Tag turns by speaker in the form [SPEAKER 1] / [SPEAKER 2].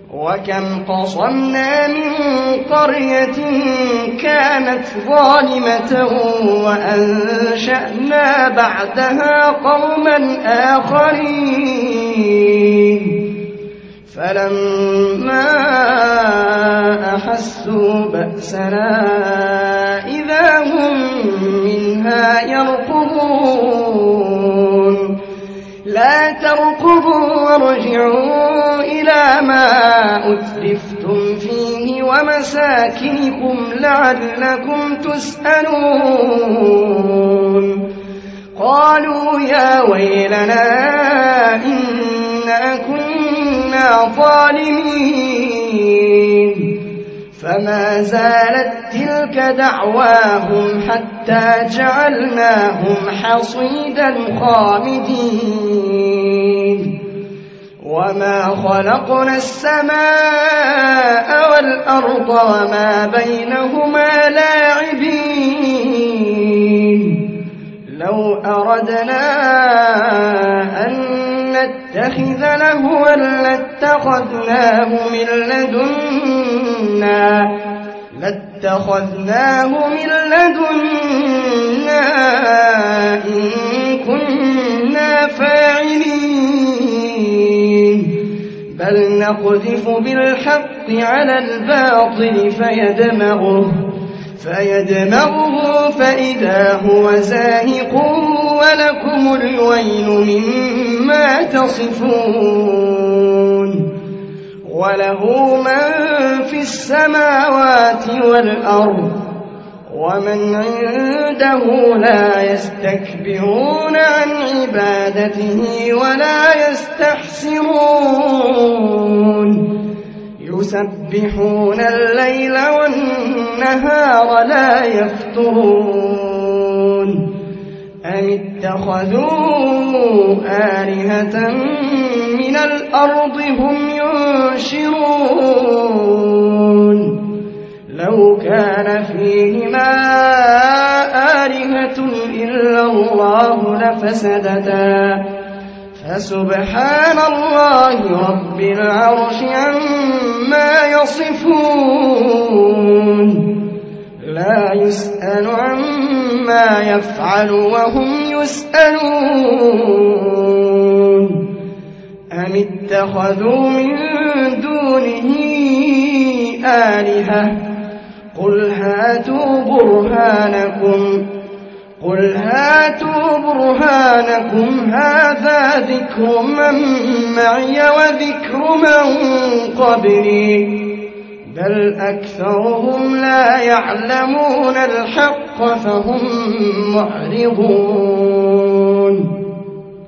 [SPEAKER 1] وكم قصمنا من قرية كانت ظالمة وأنشأنا بعدها قوما آخرين فلما أحسوا بأسنا إذا هم منها يركضون لا تركضوا وارجعوا إلى ما أترفتم فيه ومساكنكم لعلكم تسألون قالوا يا ويلنا إنا كنا ظالمين فما زالت تلك دعواهم حتى جعلناهم حصيدا خامدين وما خلقنا السماء والأرض وما بينهما لاعبين لو أردنا أن نتخذ لهوا لاتخذناه من لدنا إن كنا فاعلين بل نقذف بالحق على الباطل فيدمغه فإذا هو زاهق ولكم الويل مما تصفون وله من في السماوات والأرض ومن عنده لا يستكبرون عن عبادته ولا يستحسرون يسبحون الليل والنهار لا يفترون أم اتخذوا آلهة من الأرض هم ينشرون لو كان فيهما آلهة إلا الله لفسدتا فسبحان الله رب العرش عما يصفون لا يسأل عما يفعل وهم يسألون أم اتخذوا من دونه آلهة قل هاتوا برهانكم هذا ذكر من معي وذكر من قبلي بل أكثرهم لا يعلمون الحق فهم معرضون